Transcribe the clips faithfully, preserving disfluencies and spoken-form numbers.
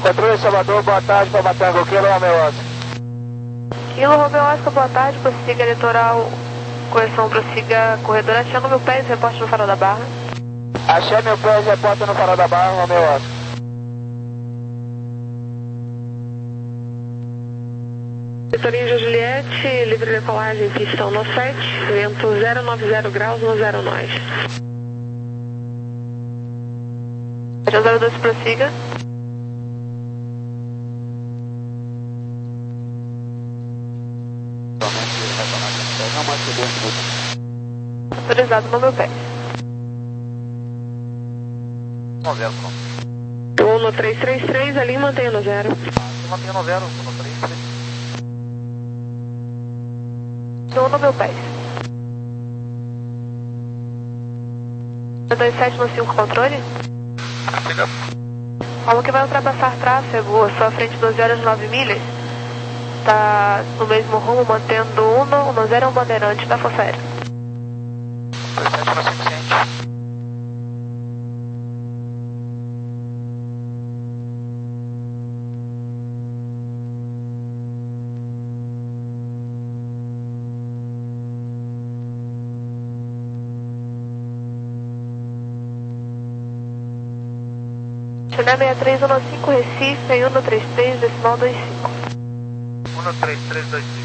Controle Salvador, boa tarde para Batango, Kilo Romeo Oscar. Kilo Romeo Oscar, boa tarde, prossiga litoral, correção, prossiga corredor, achando mil pés, reporte no Farol da Barra. Achei mil pés, reporte no Farol da Barra, Romeo Oscar. Vitorinho Juliette, livre decolagem, pistão no sete, vento zero nove zero graus no zero nós. zero dois, prossiga. Autorizado no meu pé. Novelo, Estou no três três três, ali mantenha no zero. Mantenha no zero, no três três. Estou no meu pé. dois sete no cinco, controle. Como que vai ultrapassar tráfego, sua frente doze horas nove milhas. Está no mesmo rumo, mantendo Uno, Uno zero é um bandeirante da Força Aérea. dois sete no cinco cento. China sessenta e três um cinco, Recife, em um três três, decimal vinte e cinco. um três três dois cinco.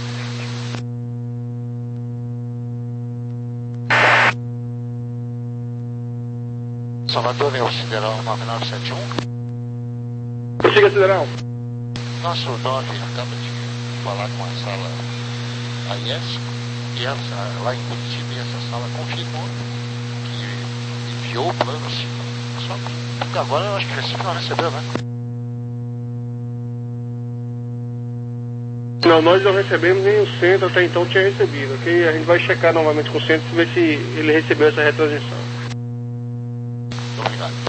Salvador, meu Sideral nove nove sete um. Prossiga, Sideral. Nosso nove acaba de falar com a sala A I S e ela, lá em Curitiba, e essa sala confirmou que enviou planos. Só que agora eu acho que Recife não recebeu, né? Não, nós não recebemos, nem o centro até então tinha recebido, ok? A gente vai checar novamente com o centro e ver se ele recebeu essa retransmissão. Obrigado.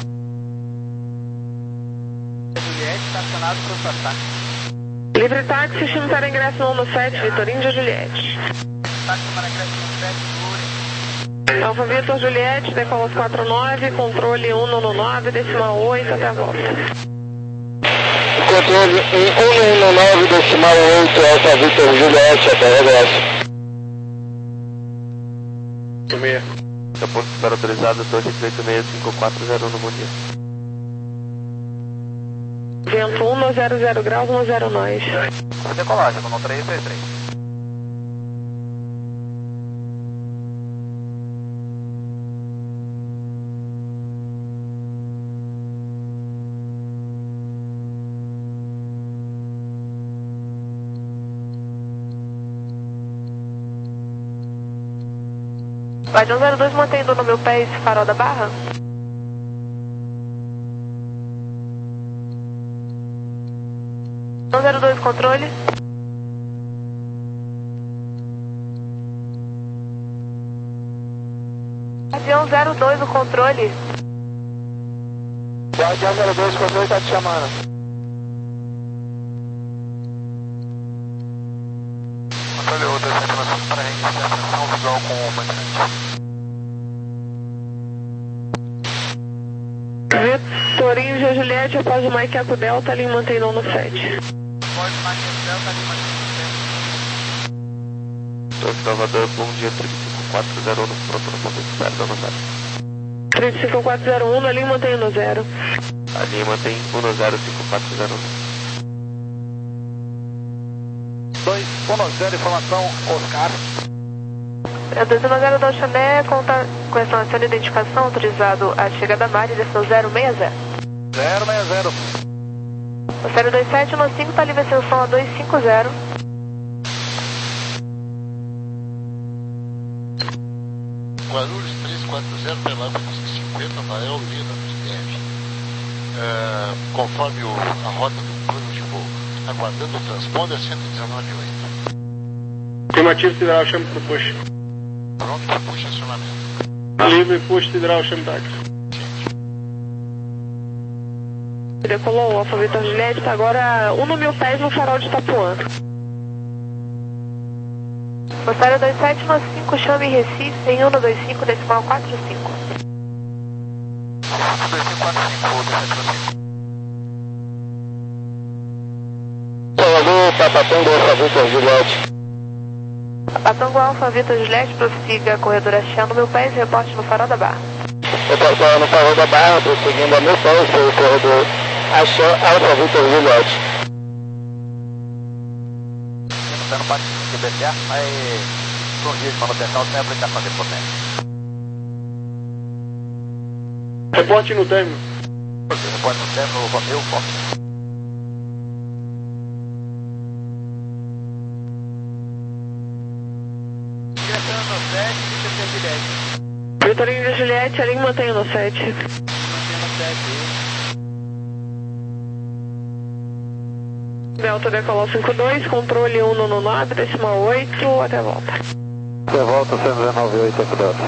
Juliette, estacionado para o ataque. Livre táxi, destino para ingresso no sete, Vitorinho de Juliette. Táxi para ingresso no sete, Alfa Vitor Juliette, decola quatro nove, controle um no nove, decimal oito, até a volta. Controle um um nove, decimal oito, Alfa Vitor Juliette, até regresso. meia. Aeroporto para autorizado, dois oito seis cinco quatro zero no bom dia. Vento um zero zero graus, um zero nós. Decolagem, no três três três. Guardião zero dois, mantendo no meu pé esse Farol da Barra. zero dois, controle. Guardião zero dois, o controle. Guardião zero dois, o controle está te chamando. Controle o dois sete nove para reiniciação visual com o manifestante. Vitorinho G. Juliette, após o Mike Eco Delta, ali mantendo no sete. Pode Mike Eco Delta, ali mantendo no Estou em Salvador, bom dia, três cinco quatro zero um, pronto no ponto de espera, no zero. três cinco quatro zero um, ali mantendo no zero. Ali mantém um zero cinco quatro zero um. dois um zero, informação, Oscar. dois um zero da Xané, conta com essa de identificação, autorizado a chegada da Mari, desceu zero seis zero. zero seis zero. O zero dois sete no cinco está livre ascensão a dois cinco zero. Guarulhos três quatro zero, Pelâmbulos cinquenta, Mael, Lina, Minerve. É, conforme o, a rota do plano de voo, aguardando o transponder cento e dezenove oito. Afirmativo, Sideral, chame pro push. Pronto para push acionamento. Livre, push, Sideral, chame táxi. Decolou o Alfa Vitor Juliette, está agora um mil pés no Farol de Itapuã. O zero dois sete no cinco, chame em Recife, em um dois cinco, decimal quatro cinco. dois cinco quatro cinco, dois sete no cinco. Tango Alfa Vitor Juliette. A Tango Alfa Vitor Juliette, prossiga corredor Axé no meu pés, reporte no Farol da Barra. Reporte no Farol da Barra, prosseguindo a meu pés, pelo corredor Axé Alfa Vitor Juliette. Você não pode se B T A, aí por dia de manutenção sem aplicação de potência. Reporte no término. Reporte no término, Romeu, Fox. Vitor Índia Juliette, a linha mantém no sete. Delta decolou cinco dois, controle um no nove, decimal oito, até a volta. Até a volta, cento e dezenove ponto oito, Delta.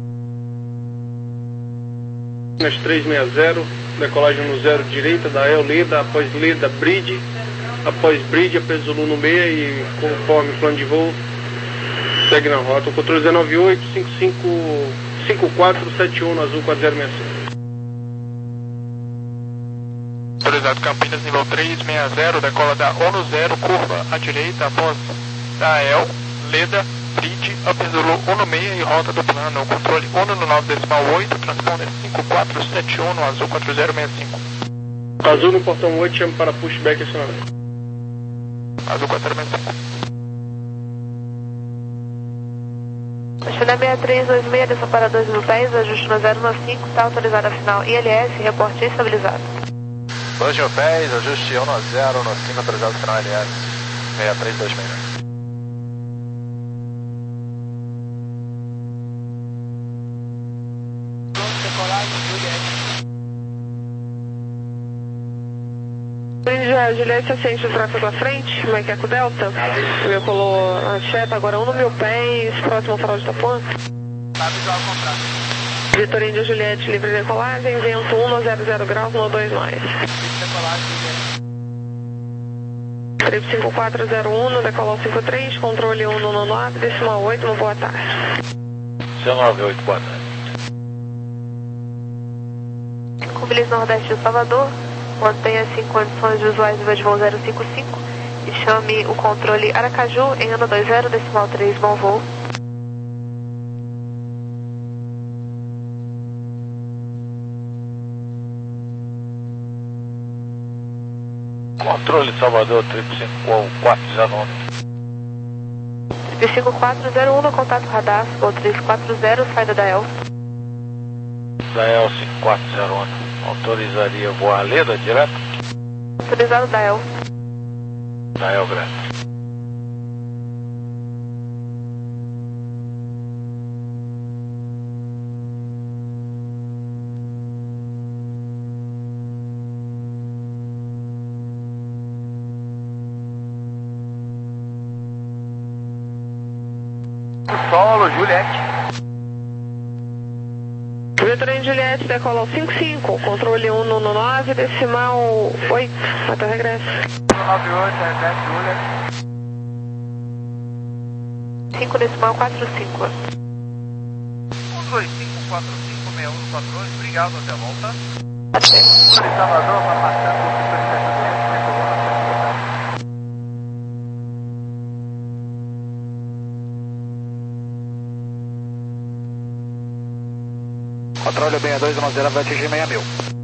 Nas três seis zero, decolagem no zero direita, da El Leda, após Leda, Bridge, após Bridge, após Zulu no meio e conforme plano de voo, segue na rota. O controle dezenove oito, cinco cinco cinco quatro sete um no azul quatro zero seis cinco. Autorizado Campinas, nível três seis zero, decola da ONU zero, curva à direita, após da El, Leda, Bridge, após Zulu um no meio e rota do plano, controle ONU no nove decimal oito, transponder cinco quatro sete um no azul quatro zero seis cinco. Azul no portão oito, chama para pushback acionado. Azul quatro zero seis cinco. China seis três dois seis, desça para dois mil pés, ajuste no zero nove cinco, está autorizado a final I L S, reporte estabilizado. dois mil pés, ajuste um no zero, no cinco, autorizado final L S, seis três dois seis. Índia Juliette, assente o tráfego à frente, Macaco Delta, decolou a cheta, agora um no mil pés, próximo ao Farol de Itapuã. Vitor Índia Juliette, livre decolagem, vento um no zero zero graus, no dois mais. Trip cinco quatro zero um, decolou cinco três, controle um no nove, decimal oito, uma boa tarde. dezenove oito, boa tarde. Cubilis Nordeste de Salvador, mantenha-se em condições visuais de voo zero cinco cinco e chame o controle Aracaju em ano dois zero, decimal três, bom voo. Controle Salvador, trip cinco quatro zero um. Trip cinco quatro zero um no contato radar, voo três quatro zero, saída da El. Da El cinco quatro zero um. Autorizaria voar Leda direto? Autorizado da El. Da El Grande. Solo, Juliette. Vitor Índia Juliette, decola cinco cinco, controle um no nove, decimal oito, até o regresso. nove oito, regresso, Juliette. cinco decimal quatro cinco. um dois cinco quatro cinco seis um quatro dois, obrigado, até a volta. Até. Salvador, para passar por Controle seis dois um zero vai atingir seis mil.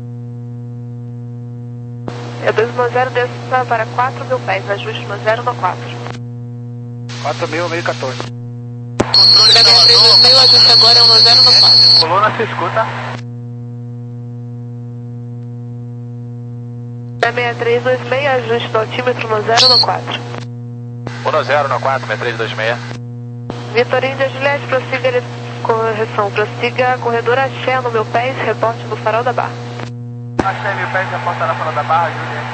É dois um zero, desça para quatro mil pés, ajuste no zero no quatro. quatro mil, mil e quatorze. Controle seis três dois mil, ajuste agora no zero no quatro. Coluna, se escuta. seis três dois seis, ajuste do altímetro no zero no quatro. um no zero no quatro, seis três dois seis. Vitor Índia Juliette, prossiga correção, prossiga corredor Axé no meu pés, reporte no Farol da Barra. Axé mil pés, reporta na Farol da Barra,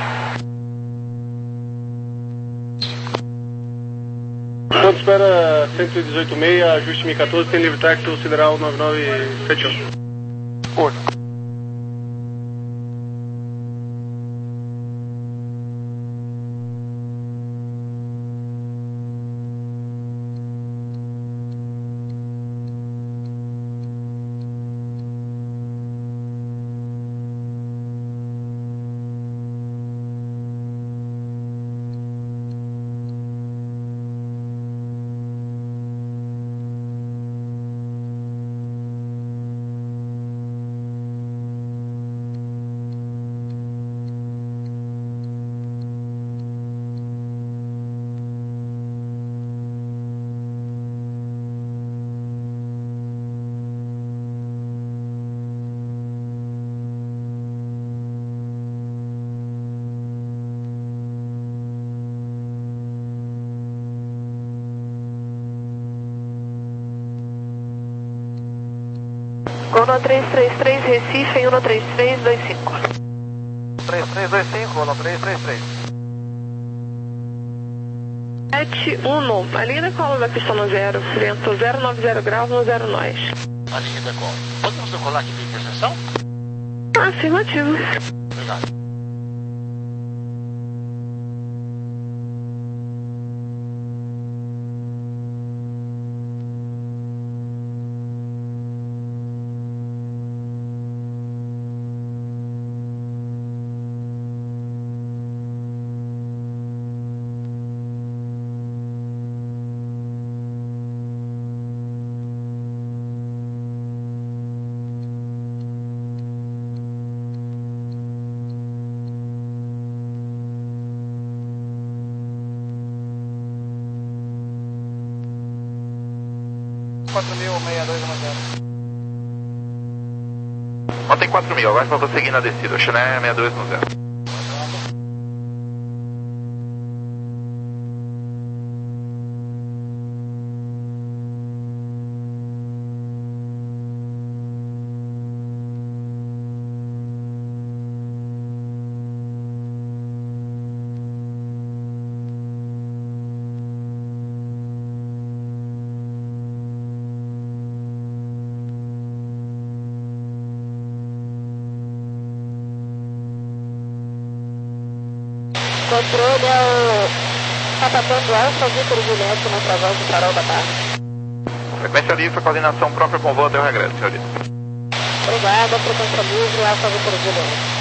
Juliette. Santos espera cento e dezoito ponto seis, ajuste M quatorze, tem livre tracto sideral nove nove sete um. Oito. Gol no três três três, Recife em um três três dois cinco. três três dois cinco, gol no três três três. sete um, a linha da cola da pista no zero, vento zero nove zero graus no zero nós. A linha de cola. Podemos decolar aqui de interseção? Afirmativo. Obrigado. quatro mil, seis dois um zero. Ontem quatro mil, agora só estou seguindo a descida. O China seis dois um zero. Controle ao Sapatão do Alfa, Vitor Juliette, na travão do farol da barra. Frequência livre, coordenação própria com voo até o regresso, senhorita. Obrigada, frequência livre, Alfa Vitor Juliette.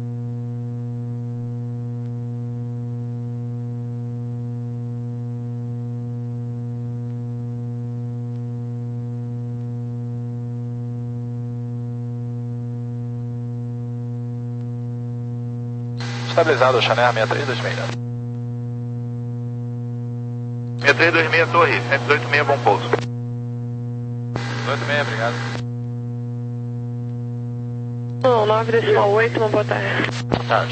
Estabilizado o Chanel seis três dois seis. seis três dois seis, torre, cento e oito seis, bom pouso. cento e oito seis, obrigado. Não, nove decimal oito, uma boa tarde. Boa tarde.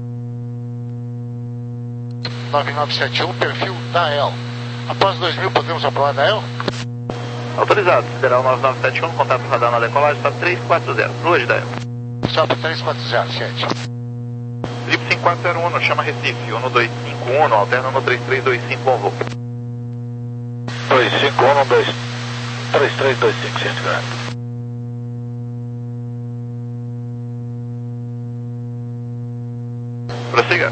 nove nove sete um, perfil da E L. Após dois mil, podemos aprovar da E L? Autorizado, Sideral nove nove sete um, contato radar na decolagem, está três quatro zero. Hoje da E L. Sobe três quatro zero, sete. Trip cinco quatro zero um, chama Recife, um dois cinco um, alterna no três três dois cinco, bom voo. dois cinco um, dois três três dois cinco, cento e quarenta. Prossiga.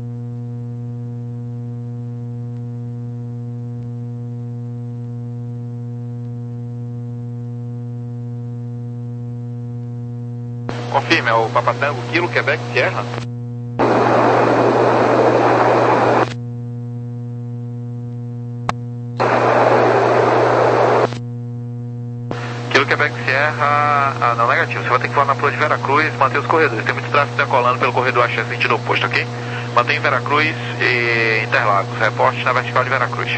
Confirme, é o Papatango, Kilo, Quebec, Sierra? Kilo, Quebec, Sierra... Ah, não, negativo. Você vai ter que voar na Flor de Veracruz e manter os corredores. Tem muito tráfego decolando pelo corredor Axé, sentido oposto, ok? Mantém Veracruz e Interlagos. Reporte na vertical de Veracruz.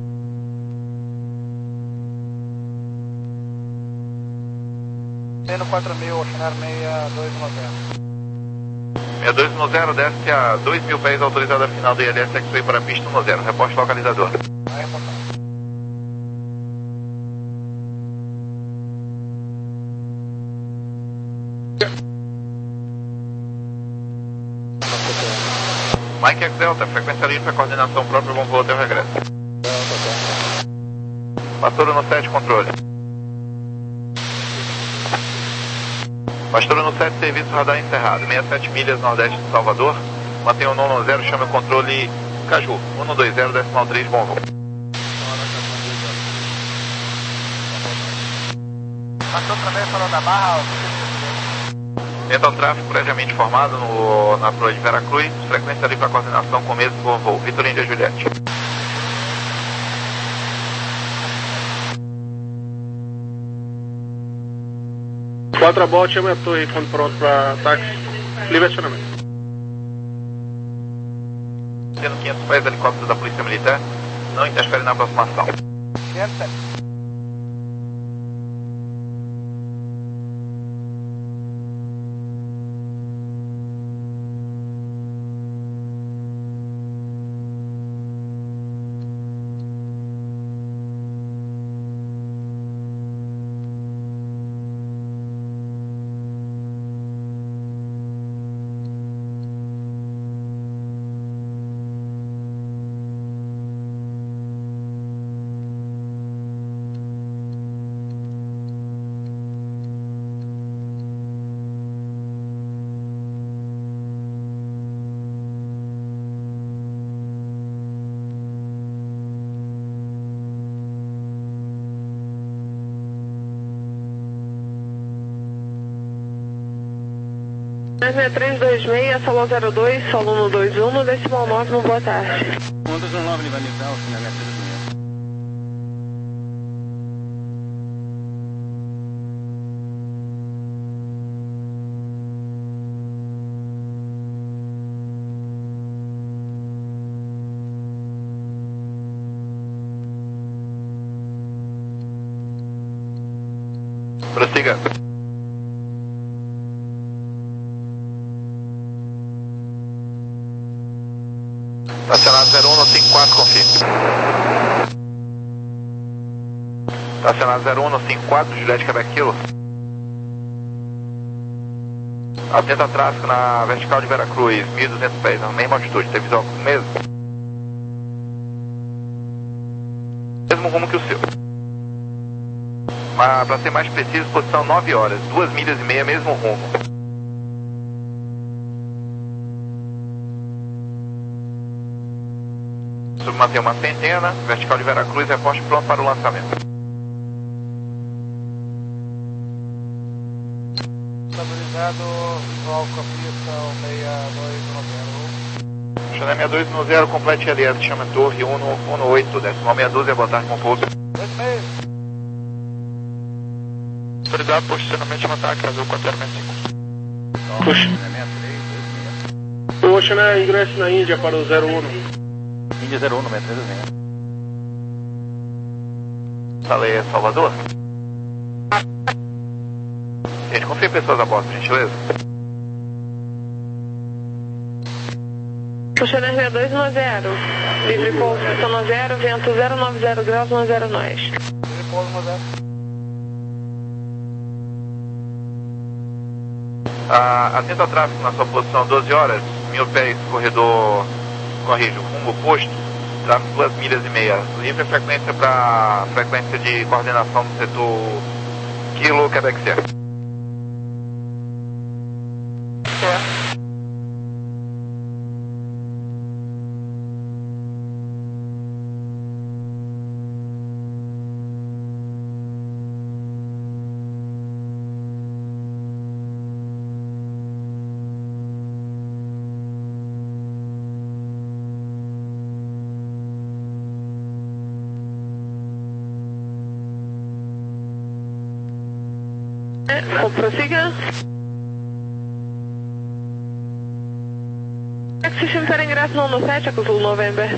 No quatro mil, China seis dois um zero. seis dois um zero, desce a dois mil pés, autorizada a final do I L S X-Ray para a pista um zero. Reporte localizador. Vai reportar. Mike X Delta, frequência livre para coordenação própria, bom voo até o regresso. Pastor no sete, controle. Pastor no sete, serviço radar encerrado. sessenta e sete milhas nordeste de Salvador. Mantenha o nono zero, chame o controle Caju. um dois zero, decimal três, bom voo. Passou também falando da barra, Tenta o tráfego previamente formado no, na Flor de Veracruz. Frequência livre para coordenação com o mesmo bom voo. Vitor Índia Juliette. quatro a bordo, chama a torre quando pronto para táxi. Livre acionamento. Tendo quinhentos pés, helicóptero da Polícia Militar. Não interfere na aproximação. seis três dois seis, solo zero dois, solo um dois um, no decimal nove, no boa tarde. um dois um nove, ele vai me dar o sinal três dois seis. Prossiga. Estacionado zero um no cinco quatro, confirme. Estacionado zero um no cinco quatro, Juliette Quebec Kilo. Atenta a tráfego na vertical de Veracruz, mil e duzentos pés, na mesma altitude, tem visual mesmo. Mesmo rumo que o seu. Mas, para ser mais preciso, posição nove horas, duas milhas e meia, mesmo rumo. Submanter uma centena, vertical de Veracruz, reporte pronto para o lançamento. Estabilizado, visual com a pista seis dois um zero. Chanel seis dois um zero, complete L S, chama Torre um um oito, decimal seis doze, boa tarde, com pouso. dois seis. Autorizado, posicionamento de ataque, azul quatro zero seis cinco. Puxa. Poxa, né? Ingresso na Índia para o zero um. Índia zero um, no seis três dois seis. Falei, Salvador? Gente, confia pessoas a bordo, por gentileza. Puxaner seis dois um zero, livre pouso, sono zero, vento zero nove zero graus, um zero nós. Livre pouso um zero. Ah, atento ao tráfego na sua posição doze horas, mil pés, corredor, corrijo, rumo oposto, tráfego duas milhas e meia. Livre frequência para frequência de coordenação do setor Kilo Quebec Sierra. Vamos prossiga. É que sistema para ingresso no ano sete, Azul November.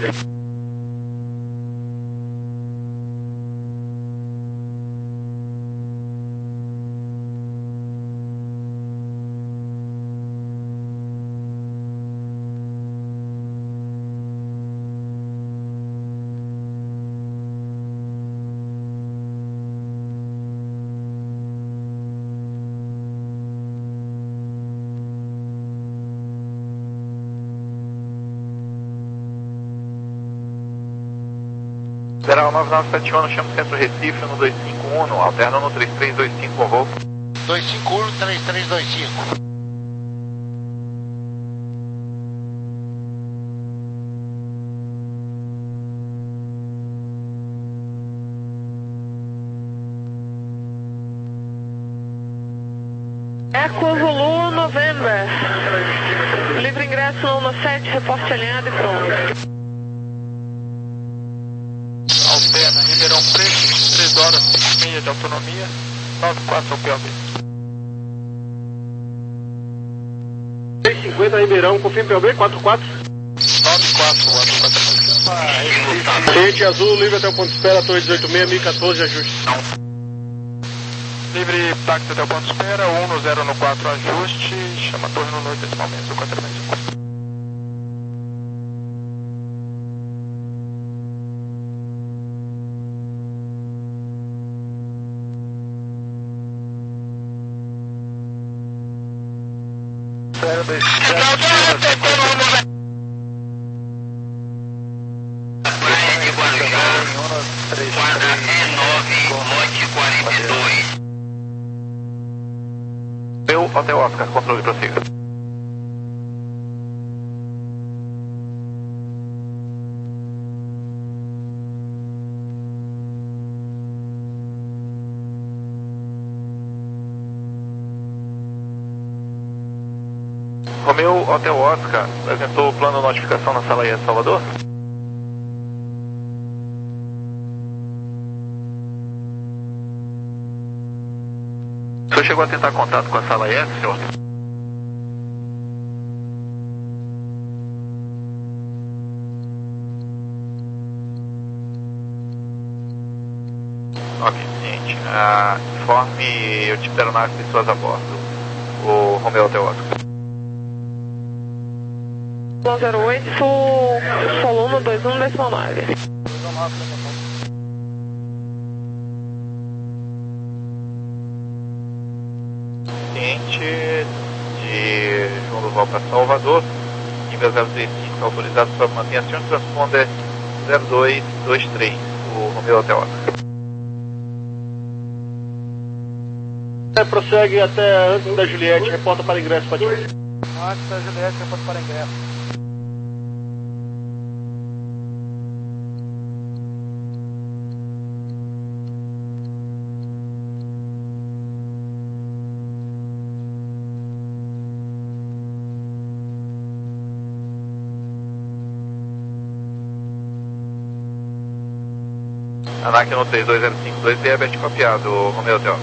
Federal nove nove sete um, chama o Centro Recife, no dois cinco um, alterna no três três dois cinco, com voo. dois cinco um, três três dois cinco. Eco Zulu November. Livre ingresso no ano sete, reporte alinhado e pronto. Alterna, Ribeirão Preto, três horas, cinco e meia de autonomia, nove quatro P O B. seis e cinquenta Ribeirão, confirma P O B, quatro quatro. nove quatro, azul quatro. Cliente azul, livre até o ponto de espera, torre dezoito seis, mil e quatorze, ajuste. Livre táxi até o ponto de espera, um no zero no quatro, ajuste, chama a torre no noite decimal menos, quatro zero cinco. zero dois zero. Meu Hotel Oscar, controle, prossiga. Romeu Hotel Oscar, apresentou o plano de notificação na sala I S Salvador? O senhor chegou a tentar contato com a sala I S, senhor? Ok, gente. Ah, informe o tipo de aeronave e pessoas a bordo. O Romeu Hotel Oscar. zero oito, Soluno dois um decimal nove. Cliente de João do Val para Salvador, nível zero três cinco, autorizado para manutenção, transponder zero dois dois três, o Romeu Hotel Oscar. É, prossegue até antes da Juliette, reporta para ingresso, pode ir. Antes da Juliette, reporta para ingresso. ANAC no três dois zero cinco dois, Herbert copiado, o Romeu Hotel.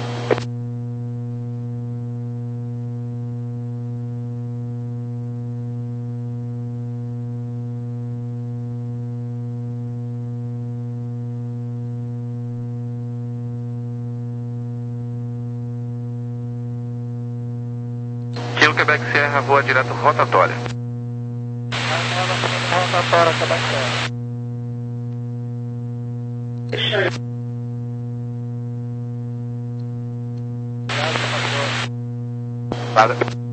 Kilo Quebec Sierra, voa direto rotatória. Rotatória, Quebec Sierra. Nada.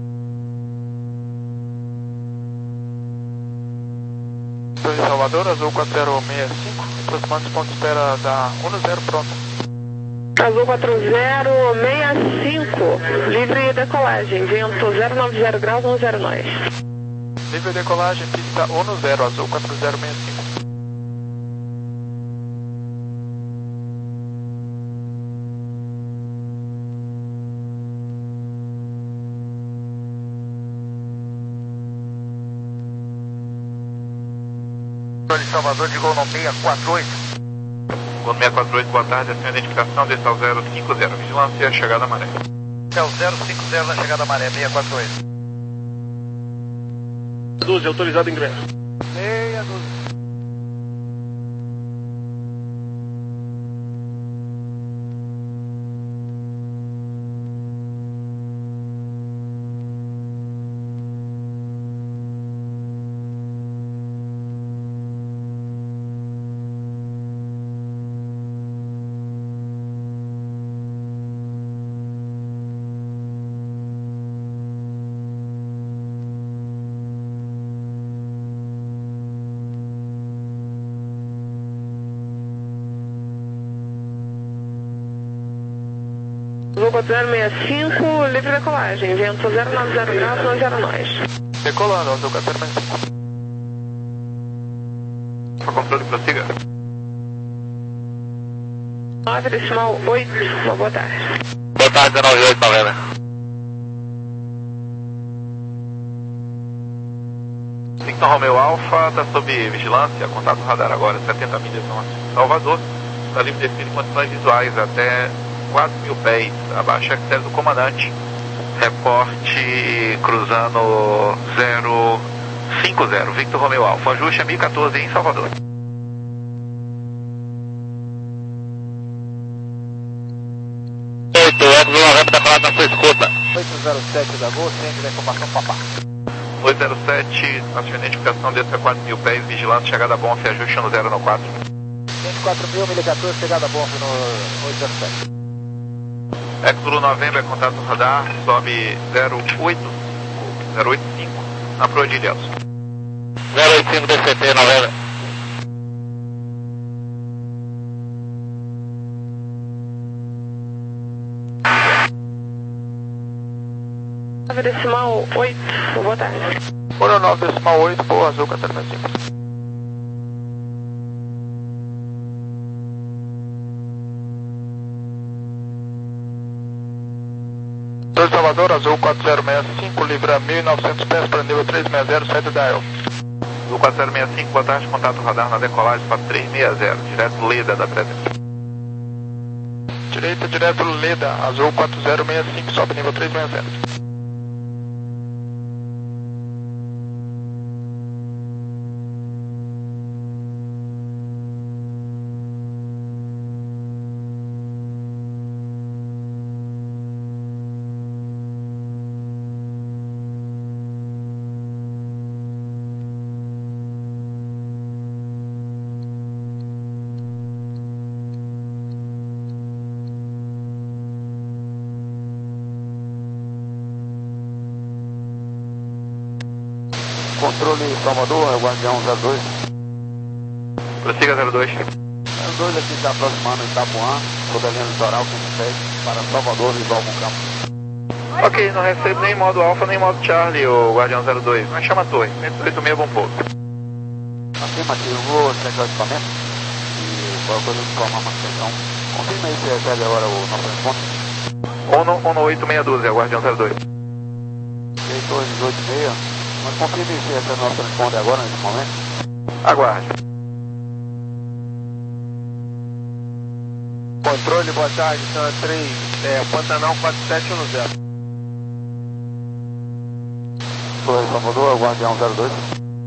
Torre Salvador, Azul quatro zero seis cinco, aproximando-se ponto de espera da um zero, pronto. Azul quatro zero seis cinco, livre decolagem, vento zero nove zero graus, um zero nós. Livre decolagem, pista um zero, Azul quatro zero seis cinco. De Salvador de gol no seis quatro oito. Gol seis quatro oito, boa tarde, a sua identificação desse ao zero cinco zero, vigilância, chegada à maré. É o zero cinco zero na chegada à maré, seis quatro oito. doze, autorizado ingresso. Meia dúzia. Azul quatro zero seis cinco, livre decolagem, vento zero nove zero graus, um zero nós. Decolando, Azul quatro zero seis cinco. Para controle, prossiga. nove decimal oito, uma boa tarde. Boa tarde, dezenove oito, Palena. Victor Romeu Alfa, está sob vigilância, contato radar agora, setenta milhas norte. Salvador, está livre de condições visuais até quatro mil pés, abaixo a critério do comandante. Reporte cruzando zero cinco zero, Victor Romeu Alfa, ajuste a mil e quatorze em Salvador. oito, Eco noventa, está falando na sua escuta. oito zero sete da Gol, sempre da informação papá. oito zero sete, na sua identificação desce a quatro mil pés, vigilância, chegada bom, ajuste no zero no quatro. cento e quatro mil, mil e quatorze, chegada bom no oito zero sete. Eco Novembro é contato no radar, sobe zero oito, zero oito cinco, na proa de Ilhéus. zero oito cinco D C T, Novembro. nove decimal oito, boa tarde. um nove decimal oito, boa, Azul quatro zero seis cinco. Controle Salvador, Azul quatro zero seis cinco, livra mil e novecentos pés para nível três seis zero, saída da El. Azul quatro zero seis cinco, boa tarde, contato radar na decolagem para três seis zero, direto Leda da presença. Direita, direto Leda, Azul quatro zero seis cinco, sobe nível três seis zero. Controle Salvador, é o Guardião zero dois. Prossiga zero dois. zero dois aqui está aproximando Itapuã, toda a linha litoral quinze sete, para Salvador, visual com campo. Ok, não recebo nem modo Alpha nem modo Charlie, o Guardião zero dois. Mas chama a torre, cento e oito seis, bom pouso. Afirmativo, vou checar o equipamento e qualquer coisa informar uma questão. Confirma aí se recebe agora o nosso responde. ONU, ONU oito seis um dois, é o Guardião zero dois. Ok, torre dezoito e meia. Mas confirme se essa é nossa responde agora, nesse momento. Aguarde. Controle, boa tarde, Santa três, é, Pantanal quatro sete um zero. Torre Salvador, Guardião zero dois.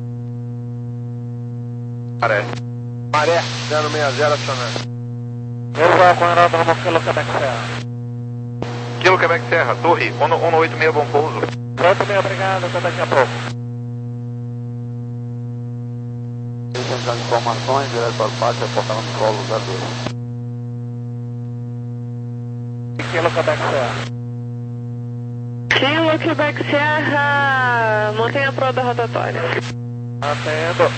Maré. Maré, zero seis zero acionando. Vou com a aeródromo no Quilo Quebec Serra. Quilo Quebec Serra, torre, ONU, ONU oito seis, bom pouso. Pronto, bem, obrigado, até daqui a pouco. Licença de informações, direto para o pátio, reportando no solo zero dois. Quilo Quebec Serra. Kilo Quebec Serra, mantenha a proa da rotatória. Atendo.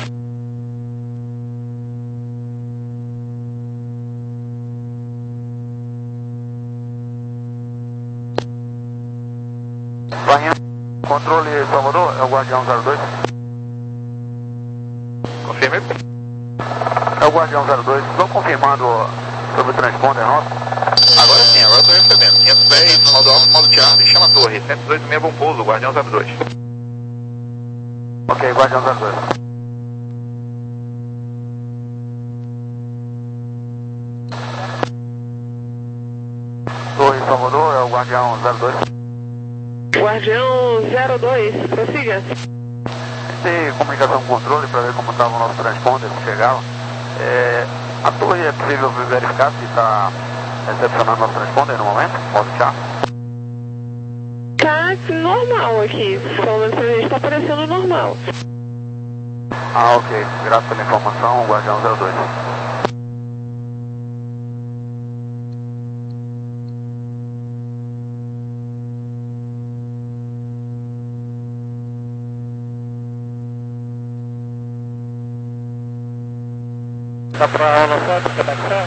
Bahia, controle Salvador, é o Guardião zero dois. Confirme. É o Guardião zero dois, estou confirmando sobre o transponder nosso. Agora sim, agora estou recebendo. quinhentos dez, modo Alpha, modo Charlie, chama a torre, cento e dezoito seis, bom pouso, Guardião zero dois. Ok, Guardião zero dois. Torre Salvador, é o Guardião zero dois. Guardião zero dois, prossiga. Tem comunicação com controle para ver como estava o nosso transponder, se chegava. É, a torre é possível verificar se está recepcionando nosso transponder no momento? Pode deixar. Tá normal aqui, pelo menos pra gente tá parecendo normal. Ah, ok. Graças pela informação, Guardião zero dois. Dá pra ONU sete, Quebec Serra?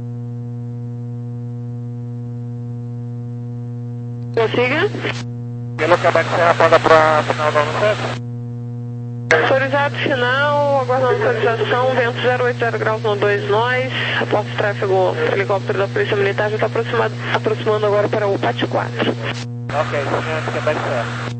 Prossiga. Quilo Quebec Serra, manda pra final da ONU sete. Autorizado final, aguardando autorização, vento zero oito zero graus no dois nós, reporte de tráfego, helicóptero da Polícia Militar já está aproximando agora para o Pátio quatro. Ok, Quebec Serra.